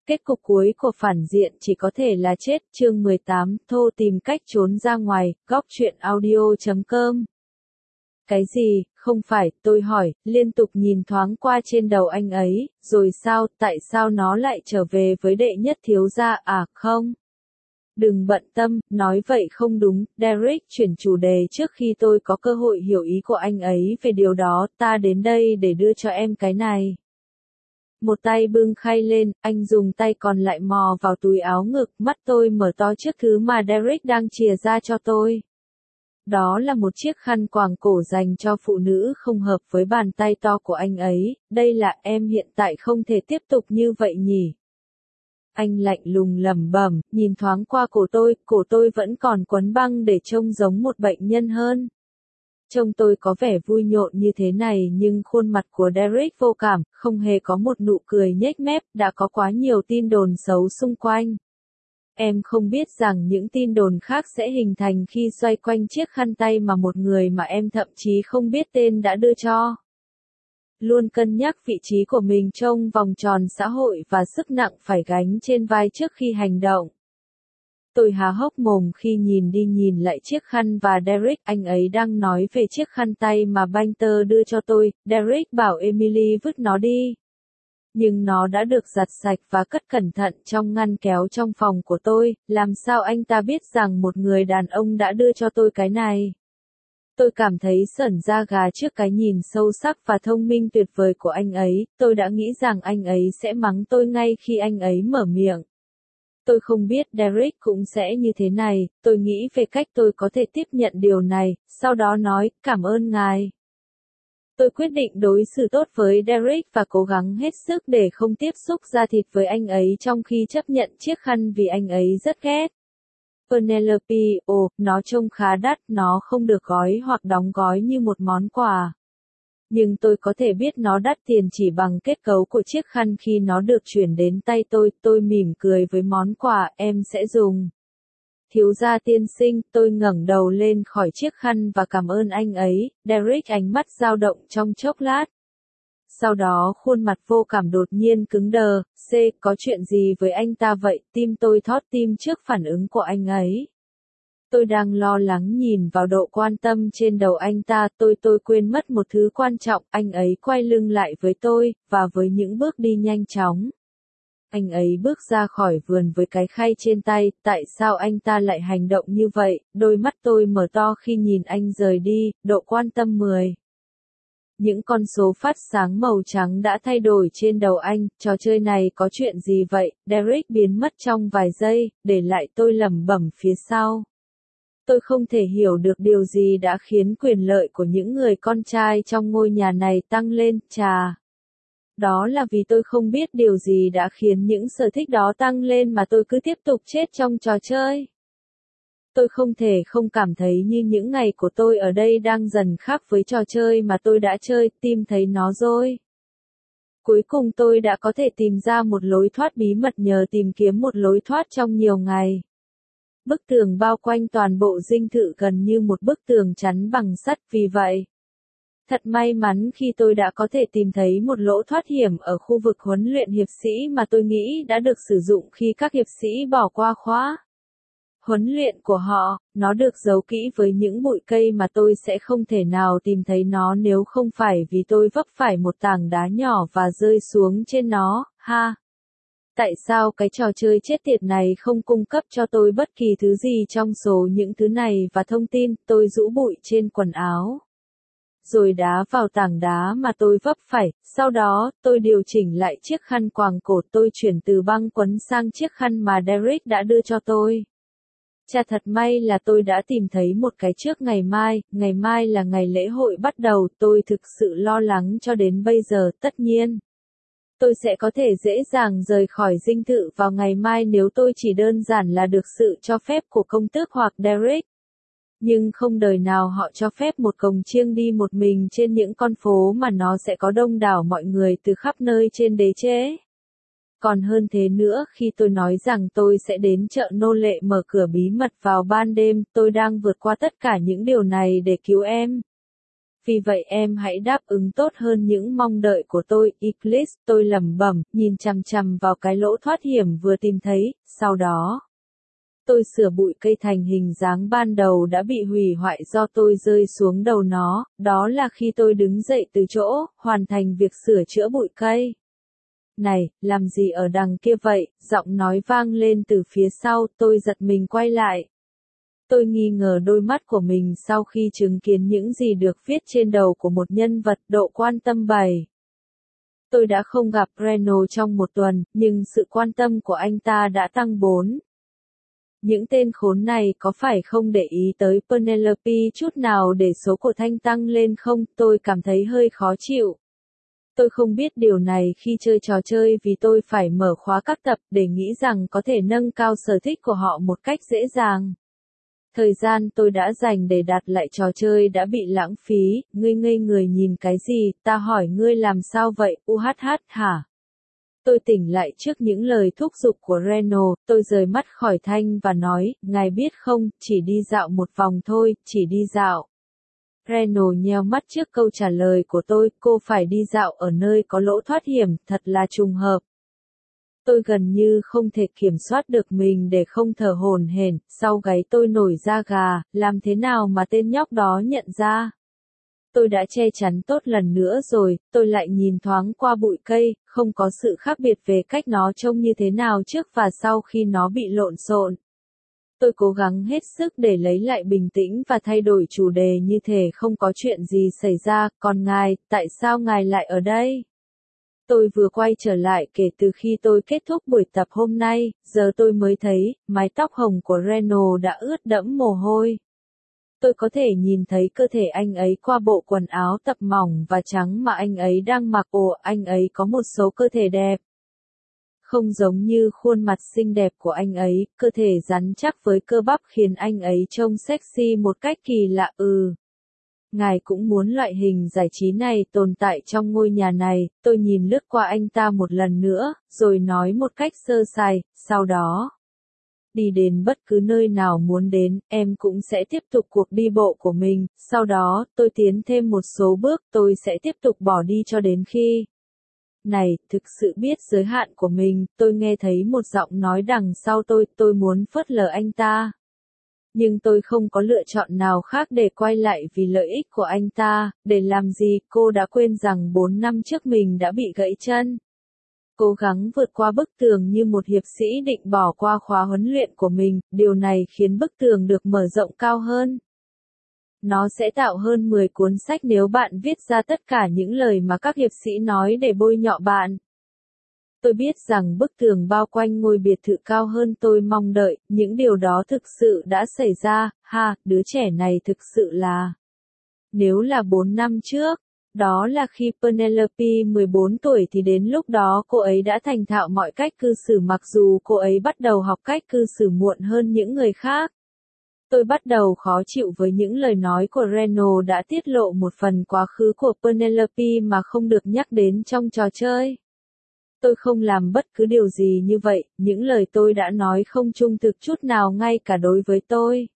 Kết cục cuối của phản diện chỉ có thể là chết. Chương 18, Thô tìm cách trốn ra ngoài, góc truyện audio.com. Cái gì, không phải, tôi hỏi, liên tục nhìn thoáng qua trên đầu anh ấy, rồi sao, tại sao nó lại trở về với đệ nhất thiếu gia à, không? Đừng bận tâm, nói vậy không đúng, Derek chuyển chủ đề trước khi tôi có cơ hội hiểu ý của anh ấy về điều đó, ta đến đây để đưa cho em cái này. Một tay bưng khay lên, anh dùng tay còn lại mò vào túi áo ngực, mắt tôi mở to trước thứ mà Derek đang chìa ra cho tôi. Đó là một chiếc khăn quàng cổ dành cho phụ nữ không hợp với bàn tay to của anh ấy, đây là em hiện tại không thể tiếp tục như vậy nhỉ. Anh lạnh lùng lẩm bẩm, nhìn thoáng qua cổ tôi vẫn còn quấn băng để trông giống một bệnh nhân hơn. Trông tôi có vẻ vui nhộn như thế này nhưng khuôn mặt của Derek vô cảm, không hề có một nụ cười nhếch mép, đã có quá nhiều tin đồn xấu xung quanh. Em không biết rằng những tin đồn khác sẽ hình thành khi xoay quanh chiếc khăn tay mà một người mà em thậm chí không biết tên đã đưa cho. Luôn cân nhắc vị trí của mình trong vòng tròn xã hội và sức nặng phải gánh trên vai trước khi hành động. Tôi há hốc mồm khi nhìn đi nhìn lại chiếc khăn và Derek, anh ấy đang nói về chiếc khăn tay mà Banter đưa cho tôi, Derek bảo Emily vứt nó đi. Nhưng nó đã được giặt sạch và cất cẩn thận trong ngăn kéo trong phòng của tôi, làm sao anh ta biết rằng một người đàn ông đã đưa cho tôi cái này? Tôi cảm thấy sởn da gà trước cái nhìn sâu sắc và thông minh tuyệt vời của anh ấy, tôi đã nghĩ rằng anh ấy sẽ mắng tôi ngay khi anh ấy mở miệng. Tôi không biết Derek cũng sẽ như thế này, tôi nghĩ về cách tôi có thể tiếp nhận điều này, sau đó nói, cảm ơn ngài. Tôi quyết định đối xử tốt với Derek và cố gắng hết sức để không tiếp xúc da thịt với anh ấy trong khi chấp nhận chiếc khăn vì anh ấy rất ghét. Penelope, nó trông khá đắt, nó không được gói hoặc đóng gói như một món quà. Nhưng tôi có thể biết nó đắt tiền chỉ bằng kết cấu của chiếc khăn khi nó được chuyển đến tay tôi mỉm cười với món quà, em sẽ dùng. Thiếu gia tiên sinh, tôi ngẩng đầu lên khỏi chiếc khăn và cảm ơn anh ấy, Derek ánh mắt dao động trong chốc lát. Sau đó khuôn mặt vô cảm đột nhiên cứng đờ, có chuyện gì với anh ta vậy, tim tôi thót tim trước phản ứng của anh ấy. Tôi đang lo lắng nhìn vào độ quan tâm trên đầu anh ta, tôi quên mất một thứ quan trọng, anh ấy quay lưng lại với tôi, và với những bước đi nhanh chóng. Anh ấy bước ra khỏi vườn với cái khay trên tay, tại sao anh ta lại hành động như vậy, đôi mắt tôi mở to khi nhìn anh rời đi, độ quan tâm 10. Những con số phát sáng màu trắng đã thay đổi trên đầu anh, trò chơi này có chuyện gì vậy, Derek biến mất trong vài giây, để lại tôi lẩm bẩm phía sau. Tôi không thể hiểu được điều gì đã khiến quyền lợi của những người con trai trong ngôi nhà này tăng lên, Đó là vì tôi không biết điều gì đã khiến những sở thích đó tăng lên mà tôi cứ tiếp tục chết trong trò chơi. Tôi không thể không cảm thấy như những ngày của tôi ở đây đang dần khác với trò chơi mà tôi đã chơi, tìm thấy nó rồi. Cuối cùng tôi đã có thể tìm ra một lối thoát bí mật nhờ tìm kiếm một lối thoát trong nhiều ngày. Bức tường bao quanh toàn bộ dinh thự gần như một bức tường chắn bằng sắt, vì vậy. Thật may mắn khi tôi đã có thể tìm thấy một lỗ thoát hiểm ở khu vực huấn luyện hiệp sĩ mà tôi nghĩ đã được sử dụng khi các hiệp sĩ bỏ qua khóa huấn luyện của họ, nó được giấu kỹ với những bụi cây mà tôi sẽ không thể nào tìm thấy nó nếu không phải vì tôi vấp phải một tảng đá nhỏ và rơi xuống trên nó, Tại sao cái trò chơi chết tiệt này không cung cấp cho tôi bất kỳ thứ gì trong số những thứ này và thông tin, tôi rũ bụi trên quần áo. Rồi đá vào tảng đá mà tôi vấp phải, sau đó, tôi điều chỉnh lại chiếc khăn quàng cổ, tôi chuyển từ băng quấn sang chiếc khăn mà Derek đã đưa cho tôi. Thật may là tôi đã tìm thấy một cái trước ngày mai là ngày lễ hội bắt đầu, tôi thực sự lo lắng cho đến bây giờ, tất nhiên. Tôi sẽ có thể dễ dàng rời khỏi dinh thự vào ngày mai nếu tôi chỉ đơn giản là được sự cho phép của công tước hoặc Derek. Nhưng không đời nào họ cho phép một cồng chiêng đi một mình trên những con phố mà nó sẽ có đông đảo mọi người từ khắp nơi trên đế chế. Còn hơn thế nữa, khi tôi nói rằng tôi sẽ đến chợ nô lệ mở cửa bí mật vào ban đêm, tôi đang vượt qua tất cả những điều này để cứu em. vì vậy em hãy đáp ứng tốt hơn những mong đợi của tôi, Eclipse, tôi lẩm bẩm, nhìn chằm chằm vào cái lỗ thoát hiểm vừa tìm thấy, sau đó. Tôi sửa bụi cây thành hình dáng ban đầu đã bị hủy hoại do tôi rơi xuống đầu nó, đó là khi tôi đứng dậy từ chỗ, hoàn thành việc sửa chữa bụi cây. Này, làm gì ở đằng kia vậy, giọng nói vang lên từ phía sau, tôi giật mình quay lại. Tôi nghi ngờ đôi mắt của mình sau khi chứng kiến những gì được viết trên đầu của một nhân vật độ quan tâm 7. Tôi đã không gặp Reno trong một tuần, nhưng sự quan tâm của anh ta đã tăng 4. Những tên khốn này có phải không để ý tới Penelope chút nào để số của Thanh tăng lên không? Tôi cảm thấy hơi khó chịu. Tôi không biết điều này khi chơi trò chơi vì tôi phải mở khóa các tập để nghĩ rằng có thể nâng cao sở thích của họ một cách dễ dàng. Thời gian tôi đã dành để đặt lại trò chơi đã bị lãng phí, ngươi ngây người nhìn cái gì, ta hỏi ngươi làm sao vậy, hả? Tôi tỉnh lại trước những lời thúc giục của Reno, tôi rời mắt khỏi Thanh và nói, ngài biết không, chỉ đi dạo một vòng thôi, chỉ đi dạo. Reno nheo mắt trước câu trả lời của tôi, cô phải đi dạo ở nơi có lỗ thoát hiểm, thật là trùng hợp. Tôi gần như không thể kiểm soát được mình để không thở hổn hển, sau gáy tôi nổi da gà, làm thế nào mà tên nhóc đó nhận ra? Tôi đã che chắn tốt lần nữa rồi, tôi lại nhìn thoáng qua bụi cây, không có sự khác biệt về cách nó trông như thế nào trước và sau khi nó bị lộn xộn. Tôi cố gắng hết sức để lấy lại bình tĩnh và thay đổi chủ đề như thể không có chuyện gì xảy ra, còn ngài, tại sao ngài lại ở đây? Tôi vừa quay trở lại kể từ khi tôi kết thúc buổi tập hôm nay, giờ tôi mới thấy, mái tóc hồng của Reno đã ướt đẫm mồ hôi. Tôi có thể nhìn thấy cơ thể anh ấy qua bộ quần áo tập mỏng và trắng mà anh ấy đang mặc. Ồ, anh ấy có một số cơ thể đẹp. Không giống như khuôn mặt xinh đẹp của anh ấy, cơ thể rắn chắc với cơ bắp khiến anh ấy trông sexy một cách kỳ lạ. Ngài cũng muốn loại hình giải trí này tồn tại trong ngôi nhà này, tôi nhìn lướt qua anh ta một lần nữa, rồi nói một cách sơ sài, sau đó. Đi đến bất cứ nơi nào muốn đến, em cũng sẽ tiếp tục cuộc đi bộ của mình, sau đó, tôi tiến thêm một số bước, tôi sẽ tiếp tục bỏ đi cho đến khi. Này, thực sự biết giới hạn của mình, tôi nghe thấy một giọng nói đằng sau tôi muốn phớt lờ anh ta. Nhưng tôi không có lựa chọn nào khác để quay lại vì lợi ích của anh ta, để làm gì, cô đã quên rằng 4 năm trước mình đã bị gãy chân. Cố gắng vượt qua bức tường như một hiệp sĩ định bỏ qua khóa huấn luyện của mình, điều này khiến bức tường được mở rộng cao hơn. Nó sẽ tạo hơn 10 cuốn sách nếu bạn viết ra tất cả những lời mà các hiệp sĩ nói để bôi nhọ bạn. Tôi biết rằng bức tường bao quanh ngôi biệt thự cao hơn tôi mong đợi, những điều đó thực sự đã xảy ra, đứa trẻ này thực sự là. Nếu là 4 năm trước, đó là khi Penelope 14 tuổi thì đến lúc đó cô ấy đã thành thạo mọi cách cư xử mặc dù cô ấy bắt đầu học cách cư xử muộn hơn những người khác. Tôi bắt đầu khó chịu với những lời nói của Reno đã tiết lộ một phần quá khứ của Penelope mà không được nhắc đến trong trò chơi. Tôi không làm bất cứ điều gì như vậy, những lời tôi đã nói không trung thực chút nào ngay cả đối với tôi.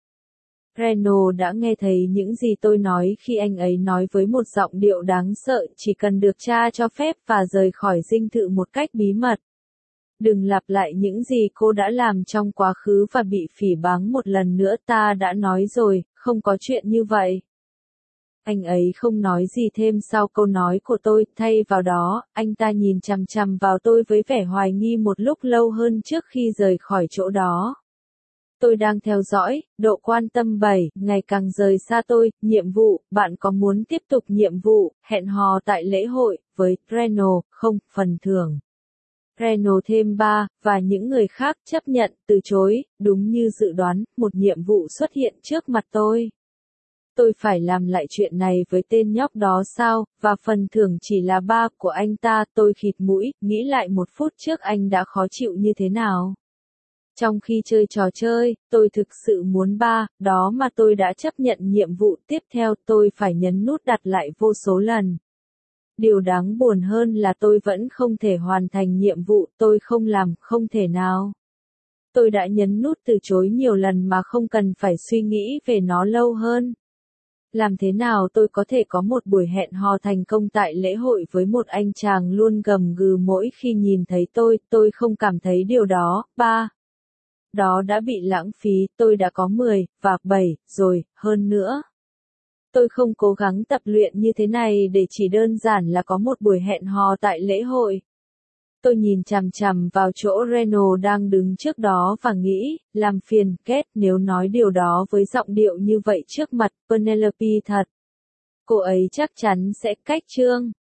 Reno đã nghe thấy những gì tôi nói khi anh ấy nói với một giọng điệu đáng sợ, chỉ cần được cha cho phép và rời khỏi dinh thự một cách bí mật. Đừng lặp lại những gì cô đã làm trong quá khứ và bị phỉ báng một lần nữa, ta đã nói rồi, không có chuyện như vậy. Anh ấy không nói gì thêm sau câu nói của tôi, thay vào đó, anh ta nhìn chằm chằm vào tôi với vẻ hoài nghi một lúc lâu hơn trước khi rời khỏi chỗ đó. Tôi đang theo dõi, độ quan tâm 7, ngày càng rời xa tôi, nhiệm vụ, bạn có muốn tiếp tục nhiệm vụ, hẹn hò tại lễ hội, với Reno, không, phần thưởng. Reno thêm 3, và những người khác chấp nhận, từ chối, đúng như dự đoán, một nhiệm vụ xuất hiện trước mặt tôi. Tôi phải làm lại chuyện này với tên nhóc đó sao, và phần thưởng chỉ là 3 của anh ta, tôi khịt mũi, nghĩ lại một phút trước anh đã khó chịu như thế nào. Trong khi chơi trò chơi, tôi thực sự muốn 3, đó mà tôi đã chấp nhận nhiệm vụ tiếp theo, tôi phải nhấn nút đặt lại vô số lần. Điều đáng buồn hơn là tôi vẫn không thể hoàn thành nhiệm vụ, tôi không làm, không thể nào. Tôi đã nhấn nút từ chối nhiều lần mà không cần phải suy nghĩ về nó lâu hơn. Làm thế nào tôi có thể có một buổi hẹn hò thành công tại lễ hội với một anh chàng luôn gầm gừ mỗi khi nhìn thấy tôi không cảm thấy điều đó. 3. Đó đã bị lãng phí, tôi đã có 10, và 7, rồi, hơn nữa. Tôi không cố gắng tập luyện như thế này để chỉ đơn giản là có một buổi hẹn hò tại lễ hội. Tôi nhìn chằm chằm vào chỗ Reno đang đứng trước đó và nghĩ, làm phiền Kate nếu nói điều đó với giọng điệu như vậy trước mặt Penelope thật. Cô ấy chắc chắn sẽ cách chương.